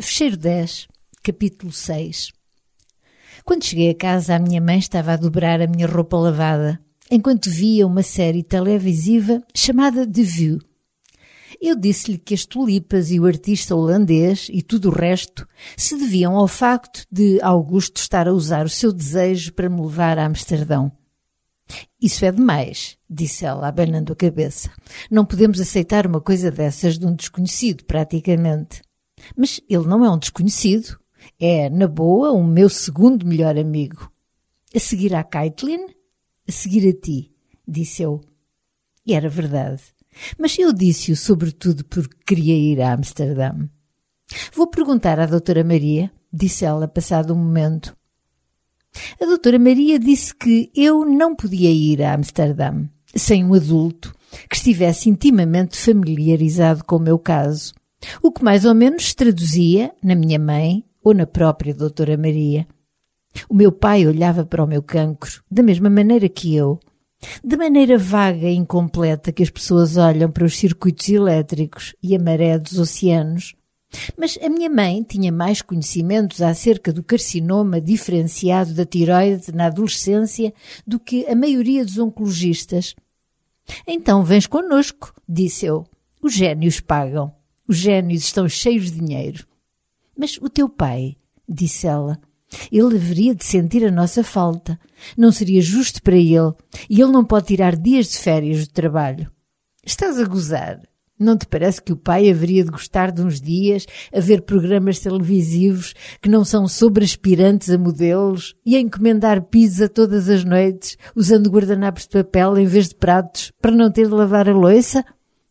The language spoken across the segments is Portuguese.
Fecheiro 10, capítulo 6. Quando cheguei a casa, a minha mãe estava a dobrar a minha roupa lavada, enquanto via uma série televisiva chamada The View. Eu disse-lhe que as tulipas e o artista holandês e tudo o resto se deviam ao facto de Augusto estar a usar o seu desejo para me levar a Amsterdão. Isso é demais, disse ela, abanando a cabeça. Não podemos aceitar uma coisa dessas de um desconhecido, praticamente. Mas ele não é um desconhecido. É, na boa, o meu segundo melhor amigo. A seguir à Caitlin? A seguir a ti, disse eu. E era verdade. Mas eu disse-o sobretudo porque queria ir a Amsterdão. Vou perguntar à doutora Maria, disse ela, passado um momento. A doutora Maria disse que eu não podia ir a Amsterdão sem um adulto que estivesse intimamente familiarizado com o meu caso, o que mais ou menos se traduzia na minha mãe ou na própria doutora Maria. O meu pai olhava para o meu cancro da mesma maneira que eu, de maneira vaga e incompleta que as pessoas olham para os circuitos elétricos e a maré dos oceanos. Mas a minha mãe tinha mais conhecimentos acerca do carcinoma diferenciado da tiroide na adolescência do que a maioria dos oncologistas. Então vens connosco, disse eu. Os génios pagam. Os génios estão cheios de dinheiro. Mas o teu pai, disse ela, ele haveria de sentir a nossa falta. Não seria justo para ele, e ele não pode tirar dias de férias do trabalho. Estás a gozar? Não te parece que o pai haveria de gostar de uns dias a ver programas televisivos que não são sobre aspirantes a modelos e a encomendar pizza todas as noites, usando guardanapos de papel em vez de pratos, para não ter de lavar a louça?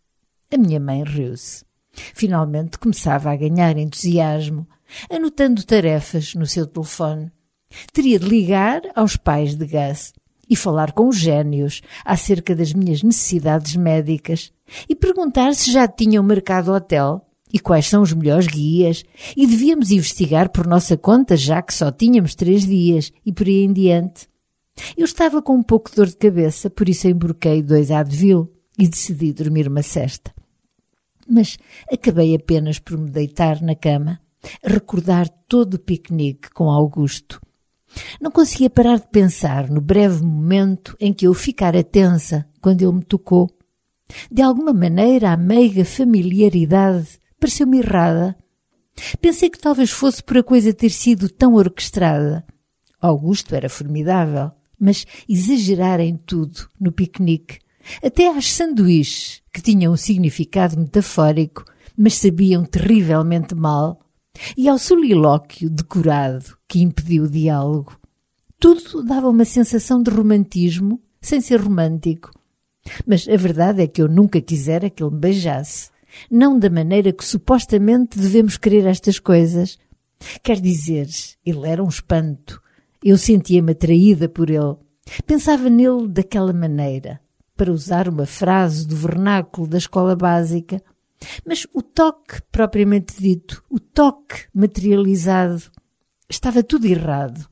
A minha mãe riu-se. Finalmente começava a ganhar entusiasmo, anotando tarefas no seu telefone. Teria de ligar aos pais de Gus e falar com os génios acerca das minhas necessidades médicas e perguntar se já tinham marcado hotel e quais são os melhores guias e devíamos investigar por nossa conta já que só tínhamos 3 dias e por aí em diante. Eu estava com um pouco de dor de cabeça, por isso emborquei 2 Advil e decidi dormir uma sesta. Mas acabei apenas por me deitar na cama, a recordar todo o piquenique com Augusto. Não conseguia parar de pensar no breve momento em que eu ficara tensa quando ele me tocou. De alguma maneira a meiga familiaridade pareceu-me errada. Pensei que talvez fosse por a coisa ter sido tão orquestrada. Augusto era formidável, mas exagerar em tudo no piquenique. Até às sanduíches, que tinham um significado metafórico, mas sabiam terrivelmente mal, e ao solilóquio decorado que impediu o diálogo. Tudo dava uma sensação de romantismo, sem ser romântico. Mas a verdade é que eu nunca quisera que ele me beijasse, não da maneira que supostamente devemos querer estas coisas. Quer dizer, ele era um espanto. Eu sentia-me atraída por ele. Pensava nele daquela maneira, para usar uma frase do vernáculo da escola básica. Mas o toque propriamente dito, o toque materializado, estava tudo errado.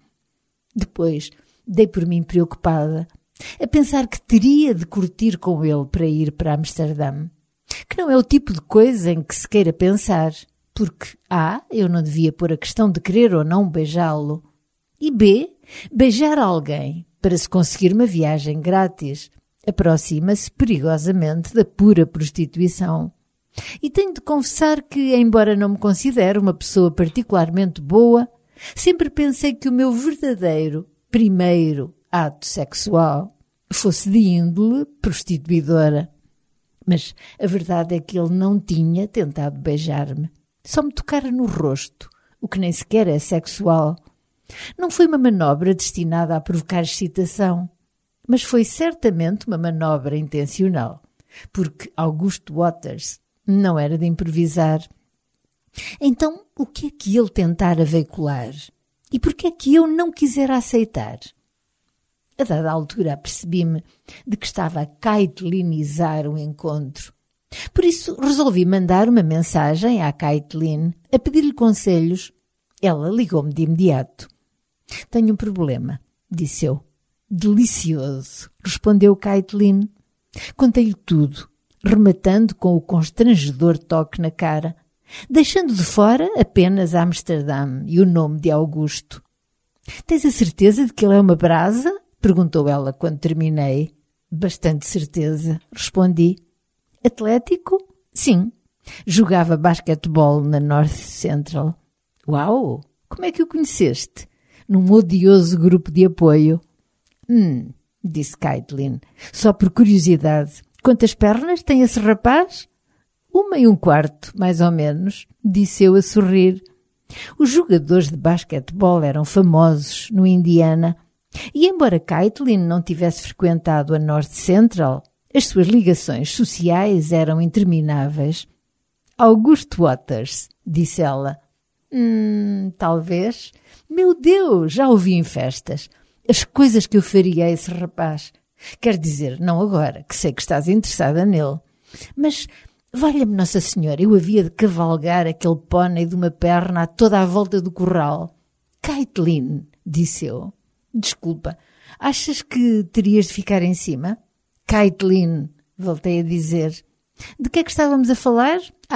Depois dei por mim preocupada, a pensar que teria de curtir com ele para ir para Amsterdão, que não é o tipo de coisa em que se queira pensar, porque A, eu não devia pôr a questão de querer ou não beijá-lo, e B, beijar alguém para se conseguir uma viagem grátis aproxima-se perigosamente da pura prostituição. E tenho de confessar que, embora não me considere uma pessoa particularmente boa, sempre pensei que o meu verdadeiro primeiro ato sexual fosse de índole prostituidora. Mas a verdade é que ele não tinha tentado beijar-me. Só me tocara no rosto, o que nem sequer é sexual. Não foi uma manobra destinada a provocar excitação, mas foi certamente uma manobra intencional, porque Augusto Waters não era de improvisar. Então, o que é que ele tentara veicular? E por que é que eu não quisera aceitar? A dada altura apercebi-me de que estava a Caitlinizar o encontro. Por isso resolvi mandar uma mensagem à Caitlin a pedir-lhe conselhos. Ela ligou-me de imediato. Tenho um problema, disse eu. Delicioso, respondeu Caitlin. Contei-lhe tudo, rematando com o constrangedor toque na cara, deixando de fora apenas Amsterdão e o nome de Augusto. Tens a certeza de que ele é uma brasa? Perguntou ela quando terminei. Bastante certeza, respondi. Atlético? Sim. Jogava basquetebol na North Central. Uau! Como é que o conheceste? Num odioso grupo de apoio. Disse Caitlin, só por curiosidade. Quantas pernas tem esse rapaz? 1,25, mais ou menos, disse eu a sorrir. Os jogadores de basquetebol eram famosos no Indiana e, embora Caitlin não tivesse frequentado a North Central, as suas ligações sociais eram intermináveis. August Waters, disse ela. Talvez. Meu Deus, já ouvi em festas. As coisas que eu faria a esse rapaz. Quer dizer, não agora, que sei que estás interessada nele. Mas, valha-me Nossa Senhora, eu havia de cavalgar aquele pônei de uma perna a toda a volta do corral. Caitlin, disse eu. Desculpa, achas que terias de ficar em cima? Caitlin, voltei a dizer. De que é que estávamos a falar?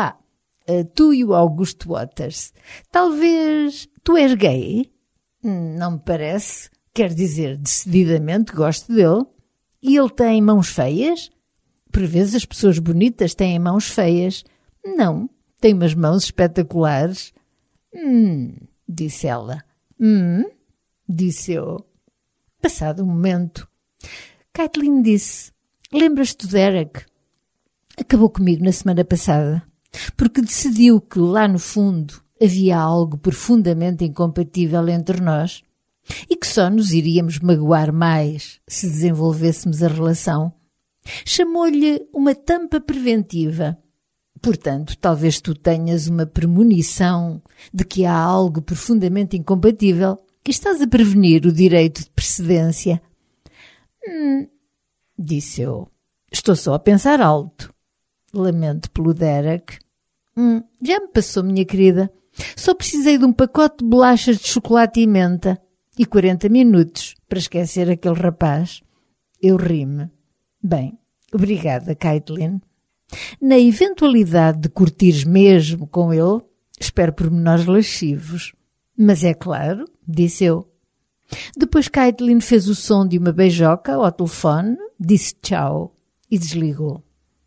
Tu e o August Waters. Talvez tu és gay? Não me parece. Quer dizer, decididamente gosto dele. E ele tem mãos feias? Por vezes as pessoas bonitas têm mãos feias. Não, tem umas mãos espetaculares. Disse ela. Disse eu. Passado um momento, Caitlin disse, lembras-te do Derek? Acabou comigo na semana passada, porque decidiu que lá no fundo havia algo profundamente incompatível entre nós e que só nos iríamos magoar mais se desenvolvêssemos a relação. Chamou-lhe uma tampa preventiva. Portanto, talvez tu tenhas uma premonição de que há algo profundamente incompatível e estás a prevenir o direito de precedência. Disse eu. Estou só a pensar alto. Lamento pelo Derek. Já me passou, minha querida. Só precisei de um pacote de bolachas de chocolate e menta e 40 minutos para esquecer aquele rapaz. Eu ri-me. Bem, obrigada, Caitlin. Na eventualidade de curtires mesmo com ele, espero pormenores lascivos. Mas é claro, disse eu. Depois Caitlin fez o som de uma beijoca ao telefone, disse tchau e desligou.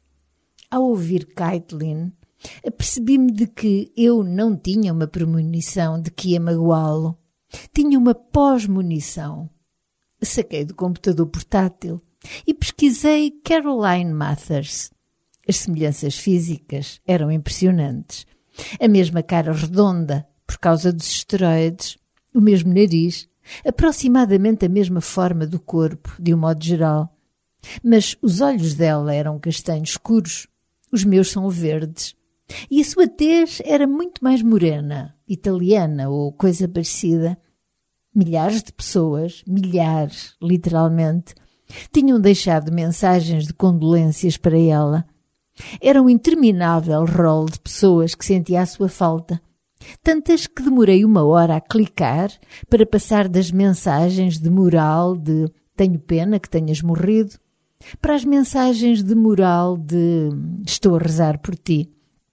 Ao ouvir Caitlin, apercebi-me de que eu não tinha uma premonição de que ia magoá-lo. Tinha uma pós-munição. Saquei do computador portátil e pesquisei Caroline Mathers. As semelhanças físicas eram impressionantes. A mesma cara redonda, por causa dos esteroides, o mesmo nariz, aproximadamente a mesma forma do corpo, de um modo geral. Mas os olhos dela eram castanhos escuros, os meus são verdes. E a sua tez era muito mais morena, italiana ou coisa parecida. Milhares de pessoas, milhares, literalmente, tinham deixado mensagens de condolências para ela. Era um interminável rol de pessoas que sentia a sua falta. Tantas que demorei 1 hora a clicar para passar das mensagens de moral de tenho pena que tenhas morrido para as mensagens de moral de estou a rezar por ti.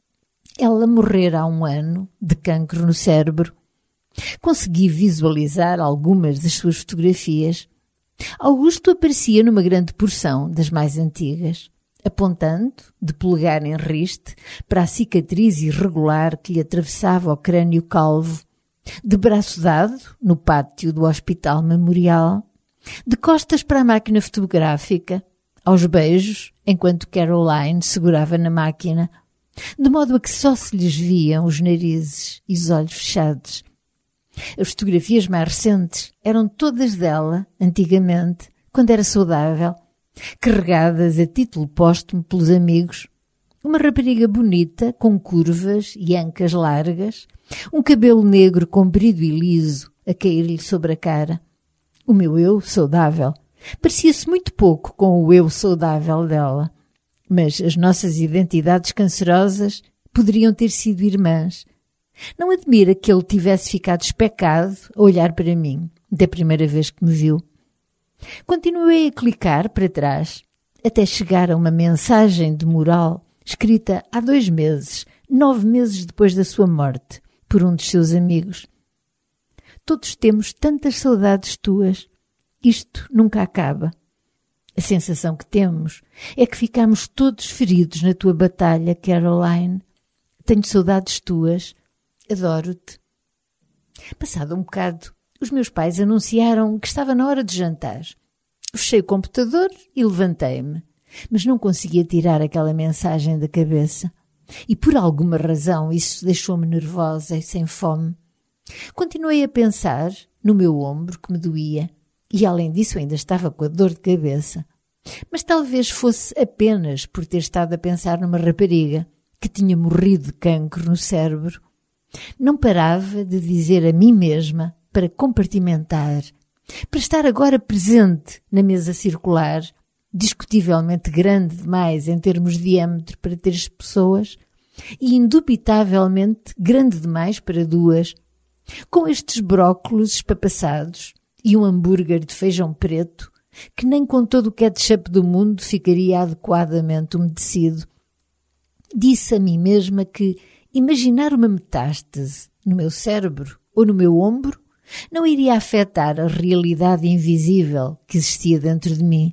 Ela morrera há 1 ano de cancro no cérebro. Consegui visualizar algumas das suas fotografias. Augusto aparecia numa grande porção das mais antigas, apontando, de polegar em riste, para a cicatriz irregular que lhe atravessava o crânio calvo, de braço dado, no pátio do Hospital Memorial, de costas para a máquina fotográfica, aos beijos, enquanto Caroline segurava na máquina, de modo a que só se lhes viam os narizes e os olhos fechados. As fotografias mais recentes eram todas dela, antigamente, quando era saudável, carregadas a título póstumo pelos amigos. Uma rapariga bonita, com curvas e ancas largas, um cabelo negro comprido e liso a cair-lhe sobre a cara. O meu eu saudável parecia-se muito pouco com o eu saudável dela. Mas as nossas identidades cancerosas poderiam ter sido irmãs. Não admira que ele tivesse ficado especado a olhar para mim, da primeira vez que me viu. Continuei a clicar para trás, até chegar a uma mensagem de moral escrita há 2 meses 9 meses depois da sua morte, por um dos seus amigos. Todos temos tantas saudades tuas. Isto nunca acaba. A sensação que temos é que ficamos todos feridos na tua batalha, Caroline. Tenho saudades tuas. Adoro-te. Passado um bocado, os meus pais anunciaram que estava na hora de jantar. Fechei o computador e levantei-me, mas não conseguia tirar aquela mensagem da cabeça. E por alguma razão isso deixou-me nervosa e sem fome. Continuei a pensar no meu ombro que me doía e além disso ainda estava com a dor de cabeça. Mas talvez fosse apenas por ter estado a pensar numa rapariga que tinha morrido de cancro no cérebro. Não parava de dizer a mim mesma para compartimentar, para estar agora presente na mesa circular, discutivelmente grande demais em termos de diâmetro para 3 pessoas e indubitavelmente grande demais para 2, com estes brócolos espapassados e um hambúrguer de feijão preto que nem com todo o ketchup do mundo ficaria adequadamente umedecido. Disse a mim mesma que imaginar uma metástase no meu cérebro ou no meu ombro não iria afetar a realidade invisível que existia dentro de mim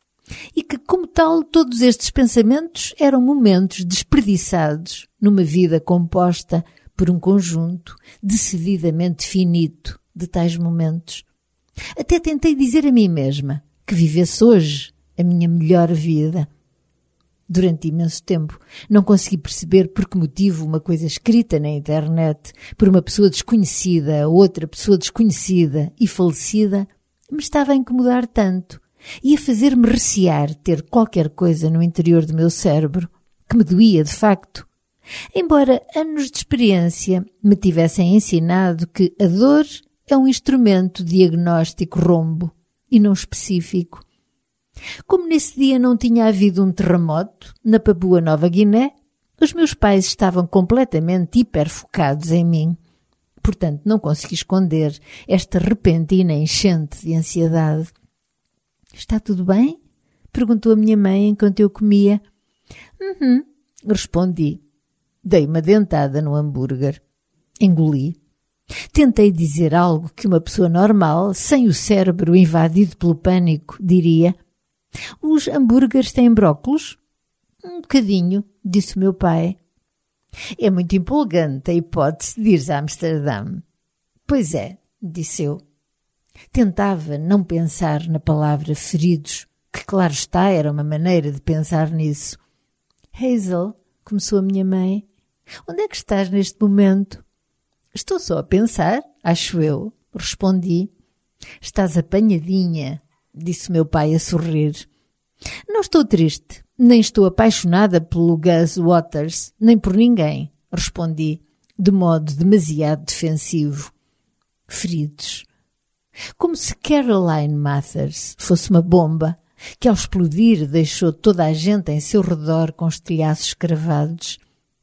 e que, como tal, todos estes pensamentos eram momentos desperdiçados numa vida composta por um conjunto decididamente finito de tais momentos. Até tentei dizer a mim mesma que vivesse hoje a minha melhor vida. Durante imenso tempo não consegui perceber por que motivo uma coisa escrita na internet por uma pessoa desconhecida a outra pessoa desconhecida e falecida me estava a incomodar tanto e a fazer-me recear ter qualquer coisa no interior do meu cérebro que me doía de facto. Embora anos de experiência me tivessem ensinado que a dor é um instrumento diagnóstico rombo e não específico. Como nesse dia não tinha havido um terremoto na Papua Nova Guiné, os meus pais estavam completamente hiperfocados em mim. Portanto, não consegui esconder esta repentina enchente de ansiedade. Está tudo bem? Perguntou a minha mãe enquanto eu comia. Respondi. Dei uma dentada no hambúrguer. Engoli. Tentei dizer algo que uma pessoa normal, sem o cérebro invadido pelo pânico, diria. Os hambúrgueres têm brócolos? Um bocadinho, disse o meu pai. É muito empolgante a hipótese de ires a Amsterdão. Pois é, disse eu. Tentava não pensar na palavra feridos, que claro está, era uma maneira de pensar nisso. Hazel, começou a minha mãe, onde é que estás neste momento? Estou só a pensar, acho eu, respondi. Estás apanhadinha, disse meu pai a sorrir. Não estou triste, nem estou apaixonada pelo Gus Waters, nem por ninguém, respondi, de modo demasiado defensivo. Feridos. Como se Caroline Mathers fosse uma bomba que ao explodir deixou toda a gente em seu redor com estilhaços cravados.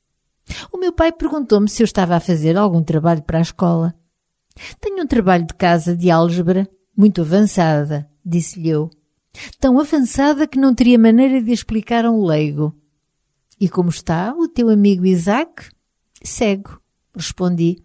O meu pai perguntou-me se eu estava a fazer algum trabalho para a escola. Tenho um trabalho de casa de álgebra, muito avançada, disse-lhe eu. Tão avançada que não teria maneira de explicar a um leigo. E como está o teu amigo Isaac? Cego, respondi.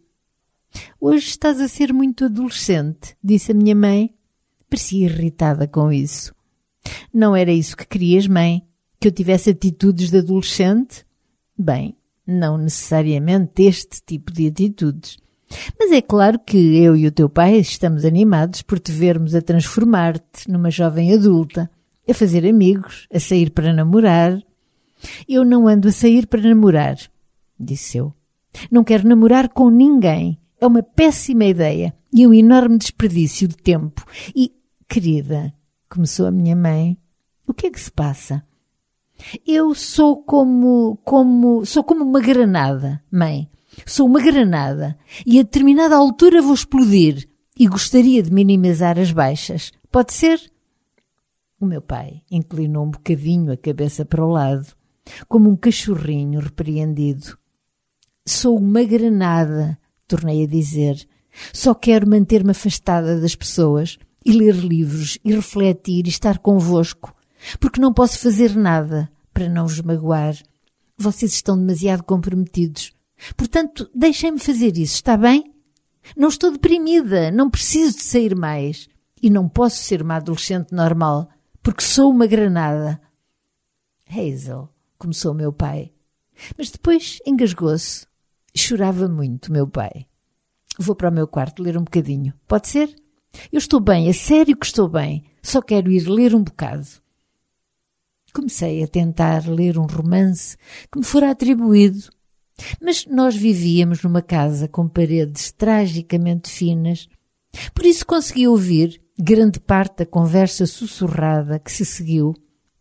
Hoje estás a ser muito adolescente, disse a minha mãe. Parecia irritada com isso. Não era isso que querias, mãe? Que eu tivesse atitudes de adolescente? Bem, não necessariamente este tipo de atitudes. Mas é claro que eu e o teu pai estamos animados por te vermos a transformar-te numa jovem adulta, a fazer amigos, a sair para namorar. Eu não ando a sair para namorar, disse eu. Não quero namorar com ninguém. É uma péssima ideia e um enorme desperdício de tempo. E, querida, começou a minha mãe, o que é que se passa? Eu sou como uma granada, mãe. Sou uma granada e a determinada altura vou explodir e gostaria de minimizar as baixas. Pode ser? O meu pai inclinou um bocadinho a cabeça para o lado, como um cachorrinho repreendido. Sou uma granada, tornei a dizer. Só quero manter-me afastada das pessoas e ler livros e refletir e estar convosco, porque não posso fazer nada para não vos magoar. Vocês estão demasiado comprometidos. Portanto, deixem-me fazer isso, está bem? Não estou deprimida, não preciso de sair mais. E não posso ser uma adolescente normal, porque sou uma granada. Hazel, começou meu pai. Mas depois engasgou-se. Chorava muito, meu pai. Vou para o meu quarto ler um bocadinho. Pode ser? Eu estou bem, a sério que estou bem. Só quero ir ler um bocado. Comecei a tentar ler um romance que me fora atribuído. Mas nós vivíamos numa casa com paredes tragicamente finas. Por isso consegui ouvir grande parte da conversa sussurrada que se seguiu.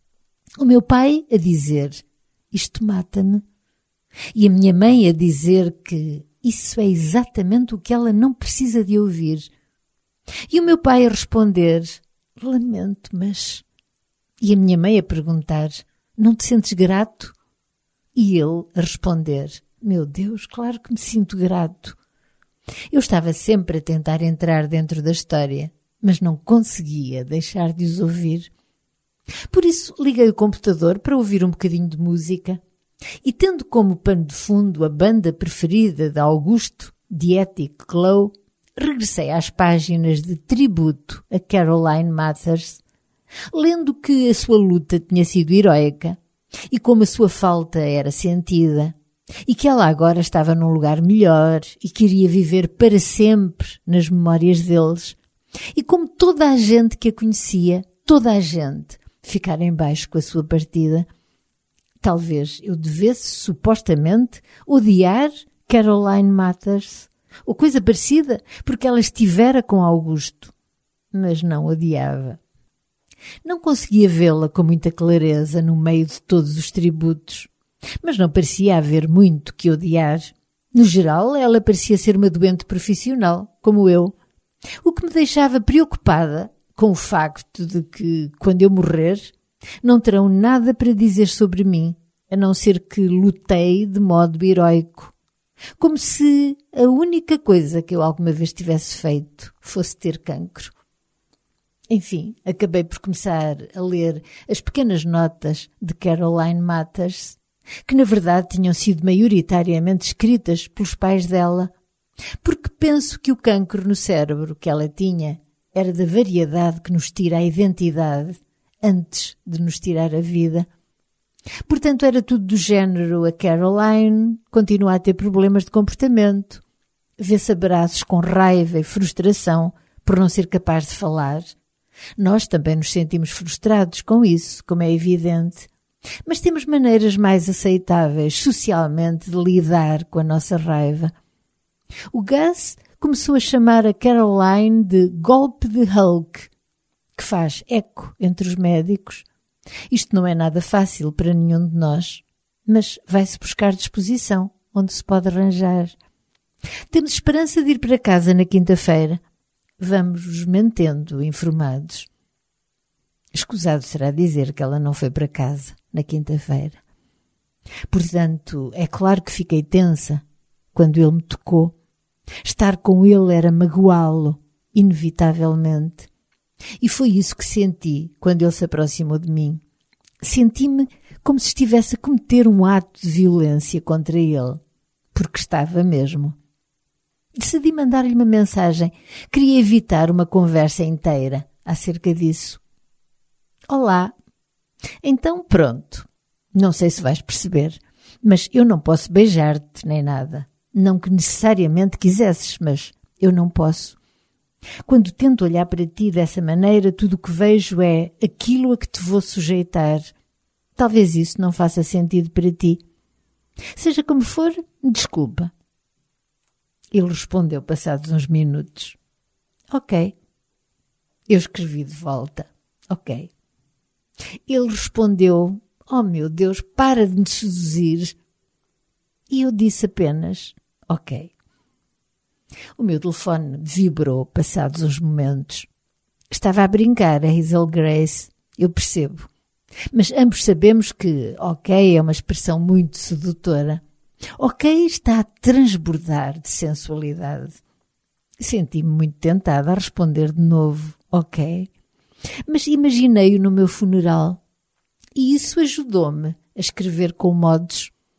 O meu pai a dizer, isto mata-me. E a minha mãe a dizer que isso é exatamente o que ela não precisa de ouvir. E o meu pai a responder, lamento, mas... E a minha mãe a perguntar, não te sentes grato? E ele a responder, meu Deus, claro que me sinto grato. Eu estava sempre a tentar entrar dentro da história, mas não conseguia deixar de os ouvir. Por isso liguei o computador para ouvir um bocadinho de música e, tendo como pano de fundo a banda preferida de Augusto, The Attic Glow, regressei às páginas de tributo a Caroline Mathers, lendo que a sua luta tinha sido heroica e como a sua falta era sentida e que ela agora estava num lugar melhor e queria viver para sempre nas memórias deles e como toda a gente que a conhecia, toda a gente, ficar em baixo com a sua partida. Talvez eu devesse, supostamente, odiar Caroline Mathers ou coisa parecida, porque ela estivera com Augusto, mas não odiava. Não conseguia vê-la com muita clareza no meio de todos os tributos, mas não parecia haver muito que odiar. No geral, ela parecia ser uma doente profissional, como eu, o que me deixava preocupada com o facto de que, quando eu morrer, não terão nada para dizer sobre mim, a não ser que lutei de modo heroico, como se a única coisa que eu alguma vez tivesse feito fosse ter cancro. Enfim, acabei por começar a ler as pequenas notas de Caroline Mathers, que na verdade tinham sido maioritariamente escritas pelos pais dela, porque penso que o cancro no cérebro que ela tinha era da variedade que nos tira a identidade antes de nos tirar a vida. Portanto, era tudo do género, a Caroline continua a ter problemas de comportamento, vê-se a braços com raiva e frustração por não ser capaz de falar. Nós também nos sentimos frustrados com isso, como é evidente, mas temos maneiras mais aceitáveis socialmente de lidar com a nossa raiva. O Gus começou a chamar a Caroline de golpe de Hulk, que faz eco entre os médicos. Isto não é nada fácil para nenhum de nós, mas vai-se buscar disposição, onde se pode arranjar. Temos esperança de ir para casa na quinta-feira. Vamos nos mantendo informados. Escusado será dizer que ela não foi para casa na quinta-feira. Portanto, é claro que fiquei tensa quando ele me tocou. Estar com ele era magoá-lo, inevitavelmente. E foi isso que senti quando ele se aproximou de mim. Senti-me como se estivesse a cometer um ato de violência contra ele, porque estava mesmo. Decidi mandar-lhe uma mensagem. Queria evitar uma conversa inteira acerca disso. Olá. Então pronto. Não sei se vais perceber, mas eu não posso beijar-te nem nada. Não que necessariamente quisesses, mas eu não posso. Quando tento olhar para ti dessa maneira, tudo o que vejo é aquilo a que te vou sujeitar. Talvez isso não faça sentido para ti. Seja como for, desculpa. Ele respondeu passados uns minutos. Ok. Eu escrevi de volta. Ok. Ele respondeu, oh meu Deus, para de me seduzir. E eu disse apenas, ok. O meu telefone vibrou passados uns momentos. Estava a brincar a Hazel Grace, eu percebo. Mas ambos sabemos que ok é uma expressão muito sedutora. Ok está a transbordar de sensualidade. Senti-me muito tentada a responder de novo, ok. Mas imaginei-o no meu funeral e isso ajudou-me a escrever com modos.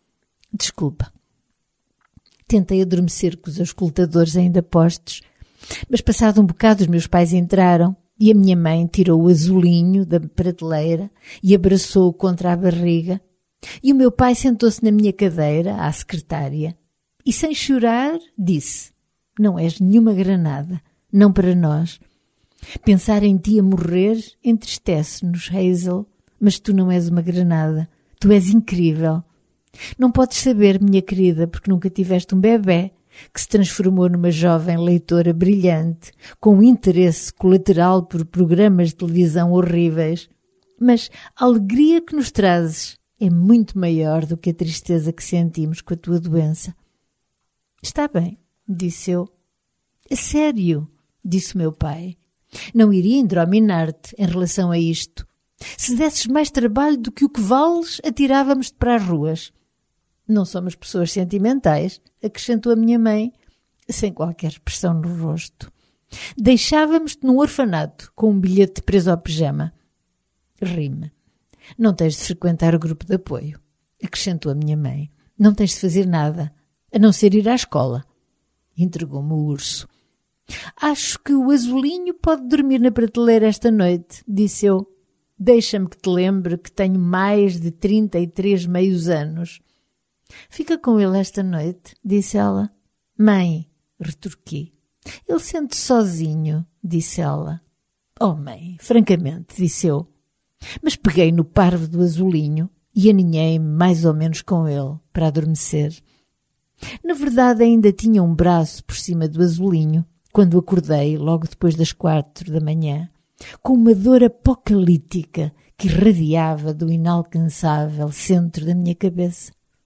Desculpa. Tentei adormecer com os auscultadores ainda postos, mas passado um bocado os meus pais entraram e a minha mãe tirou o azulinho da prateleira e abraçou-o contra a barriga, e o meu pai sentou-se na minha cadeira, à secretária, e sem chorar disse: não és nenhuma granada, não para nós. Pensar em ti a morrer entristece-nos, Hazel, mas tu não és uma granada, tu és incrível. Não podes saber, minha querida, porque nunca tiveste um bebé que se transformou numa jovem leitora brilhante, com interesse colateral por programas de televisão horríveis. Mas a alegria que nos trazes é muito maior do que a tristeza que sentimos com a tua doença. Está bem, disse eu. A sério, disse o meu pai. Não iria indrominar-te em relação a isto. Se desses mais trabalho do que o que vales, atirávamos-te para as ruas. Não somos pessoas sentimentais, acrescentou a minha mãe, sem qualquer expressão no rosto. Deixávamos-te num orfanato, com um bilhete preso ao pijama. Rime. Não tens de frequentar o grupo de apoio, acrescentou a minha mãe. Não tens de fazer nada, a não ser ir à escola. Entregou-me o urso. Acho que o azulinho pode dormir na prateleira esta noite, disse eu. Deixa-me que te lembre que tenho mais de 33 meios anos. Fica com ele esta noite, disse ela. Mãe, retorqui. Ele sente-se sozinho, disse ela. Oh, mãe, francamente, disse eu. Mas peguei no parvo do azulinho e aninhei-me mais ou menos com ele para adormecer. Na verdade, ainda tinha um braço por cima do azulinho quando acordei logo depois das 4 da manhã, com uma dor apocalíptica que irradiava do inalcançável centro da minha cabeça.